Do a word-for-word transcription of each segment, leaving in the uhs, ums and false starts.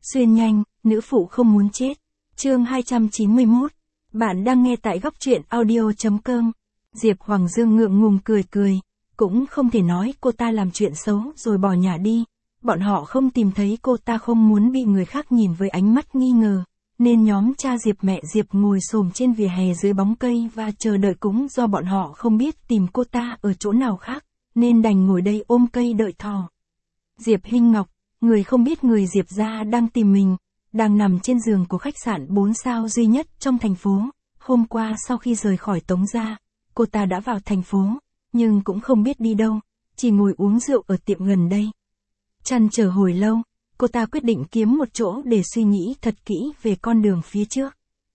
Xuyên nhanh, nữ phụ không muốn chết. Chương hai trăm chín mươi mốt. Bạn đang nghe tại góc truyện audio chấm com. Diệp Hoàng Dương ngượng ngùng cười cười, cũng không thể nói cô ta làm chuyện xấu rồi bỏ nhà đi. Bọn họ không tìm thấy cô ta, không muốn bị người khác nhìn với ánh mắt nghi ngờ, nên nhóm cha Diệp mẹ Diệp ngồi xổm trên vỉa hè dưới bóng cây và chờ đợi. Cũng do bọn họ không biết tìm cô ta ở chỗ nào khác, nên đành ngồi đây ôm cây đợi thò. Diệp Hinh Ngọc, người không biết người Diệp gia đang tìm mình, đang nằm trên giường của khách sạn bốn sao duy nhất trong thành phố. Hôm qua sau khi rời khỏi Tống gia, cô ta đã vào thành phố, nhưng cũng không biết đi đâu, chỉ ngồi uống rượu ở tiệm gần đây. Trăn trở hồi lâu, cô ta quyết định kiếm một chỗ để suy nghĩ thật kỹ về con đường phía trước.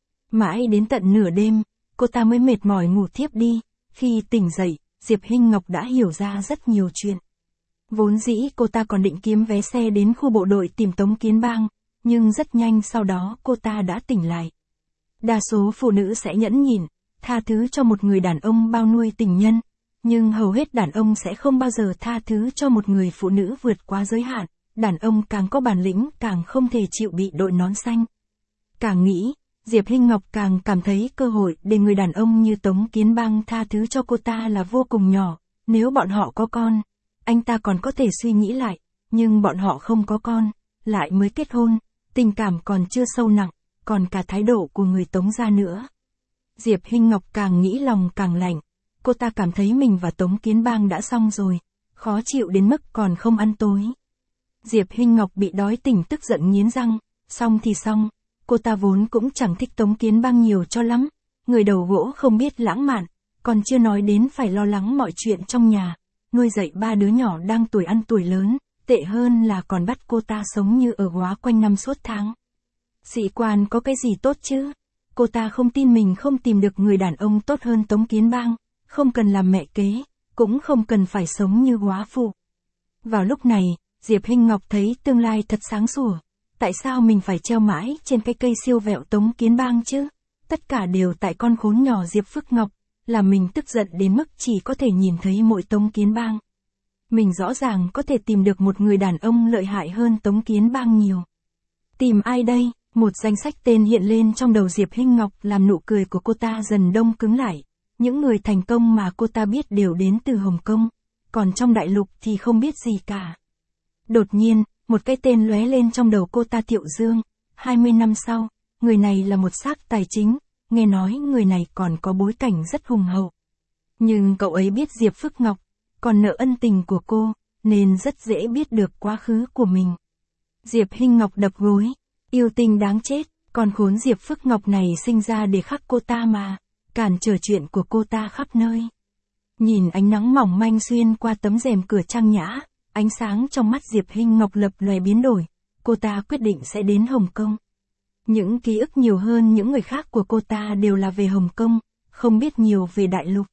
Mãi đến tận nửa đêm, cô ta mới mệt mỏi ngủ thiếp đi. Khi tỉnh dậy, Diệp Hinh Ngọc đã hiểu ra rất nhiều chuyện. Vốn dĩ cô ta còn định kiếm vé xe đến khu bộ đội tìm Tống Kiến Bang, nhưng rất nhanh sau đó cô ta đã tỉnh lại. Đa số phụ nữ sẽ nhẫn nhịn, tha thứ cho một người đàn ông bao nuôi tình nhân, nhưng hầu hết đàn ông sẽ không bao giờ tha thứ cho một người phụ nữ vượt quá giới hạn. Đàn ông càng có bản lĩnh càng không thể chịu bị đội nón xanh. Càng nghĩ, Diệp Hinh Ngọc càng cảm thấy cơ hội để người đàn ông như Tống Kiến Bang tha thứ cho cô ta là vô cùng nhỏ. Nếu bọn họ có con, anh ta còn có thể suy nghĩ lại, nhưng bọn họ không có con, lại mới kết hôn, tình cảm còn chưa sâu nặng, còn cả thái độ của người Tống gia nữa. Diệp Hinh Ngọc càng nghĩ lòng càng lạnh, cô ta cảm thấy mình và Tống Kiến Bang đã xong rồi, khó chịu đến mức còn không ăn tối. Diệp Hinh Ngọc bị đói tỉnh tức giận nghiến răng, xong thì xong, cô ta vốn cũng chẳng thích Tống Kiến Bang nhiều cho lắm, người đầu gỗ không biết lãng mạn, còn chưa nói đến phải lo lắng mọi chuyện trong nhà, nuôi dạy ba đứa nhỏ đang tuổi ăn tuổi lớn, tệ hơn là còn bắt cô ta sống như ở góa quanh năm suốt tháng. Sĩ quan có cái gì tốt chứ? Cô ta không tin mình không tìm được người đàn ông tốt hơn Tống Kiến Bang, không cần làm mẹ kế, cũng không cần phải sống như góa phụ. Vào lúc này, Diệp Hinh Ngọc thấy tương lai thật sáng sủa. Tại sao mình phải treo mãi trên cái cây siêu vẹo Tống Kiến Bang chứ? Tất cả đều tại con khốn nhỏ Diệp Phước Ngọc, làm mình tức giận đến mức chỉ có thể nhìn thấy mỗi Tống Kiến Bang. Mình rõ ràng có thể tìm được một người đàn ông lợi hại hơn Tống Kiến Bang nhiều. Tìm ai đây? Một danh sách tên hiện lên trong đầu Diệp Hinh Ngọc làm nụ cười của cô ta dần đông cứng lại. Những người thành công mà cô ta biết đều đến từ Hồng Kông, còn trong đại lục thì không biết gì cả. Đột nhiên, một cái tên lóe lên trong đầu cô ta. Thiệu Dương. hai mươi năm sau, người này là một xác tài chính, nghe nói người này còn có bối cảnh rất hùng hậu. Nhưng cậu ấy biết Diệp Phước Ngọc, còn nợ ân tình của cô, nên rất dễ biết được quá khứ của mình. Diệp Hinh Ngọc đập gối, yêu tinh đáng chết, còn khốn Diệp Phước Ngọc này sinh ra để khắc cô ta mà, cản trở chuyện của cô ta khắp nơi. Nhìn ánh nắng mỏng manh xuyên qua tấm rèm cửa trang nhã, ánh sáng trong mắt Diệp Hinh Ngọc lập lòe biến đổi, cô ta quyết định sẽ đến Hồng Kông. Những ký ức nhiều hơn những người khác của cô ta đều là về Hồng Kông, không biết nhiều về đại lục.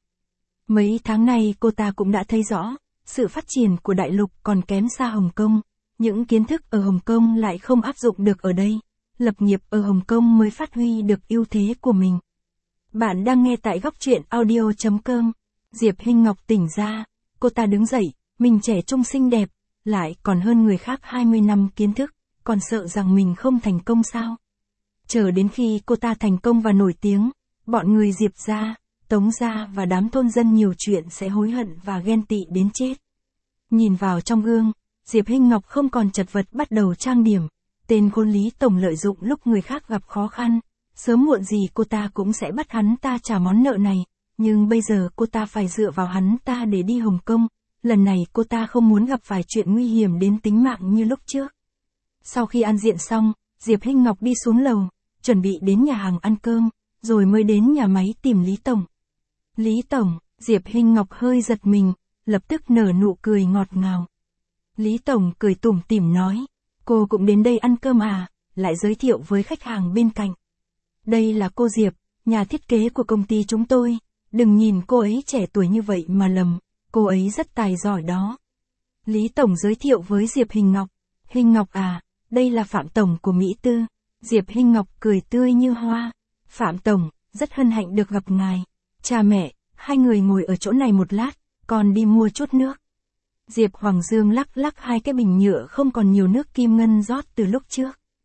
Mấy tháng nay cô ta cũng đã thấy rõ, sự phát triển của đại lục còn kém xa Hồng Kông, những kiến thức ở Hồng Kông lại không áp dụng được ở đây, lập nghiệp ở Hồng Kông mới phát huy được ưu thế của mình. Bạn đang nghe tại góc truyện audio chấm com. Diệp Hinh Ngọc tỉnh ra, cô ta đứng dậy, mình trẻ trung xinh đẹp, lại còn hơn người khác hai mươi năm kiến thức, còn sợ rằng mình không thành công sao? Chờ đến khi cô ta thành công và nổi tiếng, bọn người Diệp gia, Tống gia và đám thôn dân nhiều chuyện sẽ hối hận và ghen tị đến chết. Nhìn vào trong gương, Diệp Hinh Ngọc không còn chật vật bắt đầu trang điểm, tên khốn Lý Tổng lợi dụng lúc người khác gặp khó khăn, sớm muộn gì cô ta cũng sẽ bắt hắn ta trả món nợ này, nhưng bây giờ cô ta phải dựa vào hắn ta để đi Hồng Kông, lần này cô ta không muốn gặp phải chuyện nguy hiểm đến tính mạng như lúc trước. Sau khi ăn diện xong, Diệp Hinh Ngọc đi xuống lầu, chuẩn bị đến nhà hàng ăn cơm, rồi mới đến nhà máy tìm Lý Tổng. Lý Tổng, Diệp Hinh Ngọc hơi giật mình, lập tức nở nụ cười ngọt ngào. Lý Tổng cười tủm tỉm nói, cô cũng đến đây ăn cơm à, lại giới thiệu với khách hàng bên cạnh. Đây là cô Diệp, nhà thiết kế của công ty chúng tôi, đừng nhìn cô ấy trẻ tuổi như vậy mà lầm, cô ấy rất tài giỏi đó. Lý Tổng giới thiệu với Diệp Hinh Ngọc, Hinh Ngọc à, đây là Phạm Tổng của Mỹ Tư. Diệp Hinh Ngọc cười tươi như hoa, Phạm Tổng, rất hân hạnh được gặp ngài. Cha mẹ, hai người ngồi ở chỗ này một lát, con đi mua chút nước. Diệp Hoàng Dương lắc lắc hai cái bình nhựa không còn nhiều nước kim ngân rót từ lúc trước.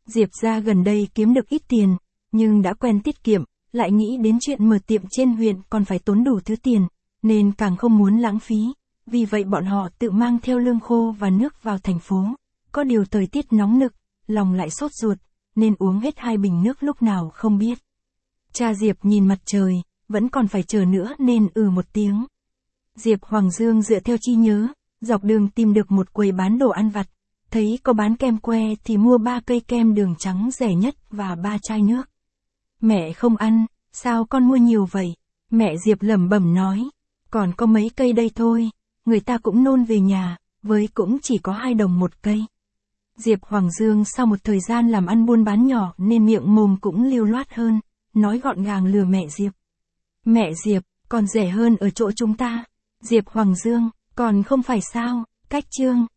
Diệp gia gần đây kiếm được ít tiền, nhưng đã quen tiết kiệm, lại nghĩ đến chuyện mở tiệm trên huyện còn phải tốn đủ thứ tiền, nên càng không muốn lãng phí. Vì vậy bọn họ tự mang theo lương khô và nước vào thành phố. Có điều thời tiết nóng nực, lòng lại sốt ruột, nên uống hết hai bình nước lúc nào không biết. Cha Diệp nhìn mặt trời, vẫn còn phải chờ nữa nên ừ một tiếng. Diệp Hoàng Dương dựa theo trí nhớ, dọc đường tìm được một quầy bán đồ ăn vặt. Thấy có bán kem que thì mua ba cây kem đường trắng rẻ nhất và ba chai nước. Mẹ không ăn, sao con mua nhiều vậy? Mẹ Diệp lẩm bẩm nói. Còn có mấy cây đây thôi, người ta cũng nôn về nhà, với cũng chỉ có hai đồng một cây. Diệp Hoàng Dương sau một thời gian làm ăn buôn bán nhỏ nên miệng mồm cũng lưu loát hơn, nói gọn gàng lừa mẹ Diệp. Mẹ Diệp, còn rẻ hơn ở chỗ chúng ta. Diệp Hoàng Dương, còn không phải sao, cách chương.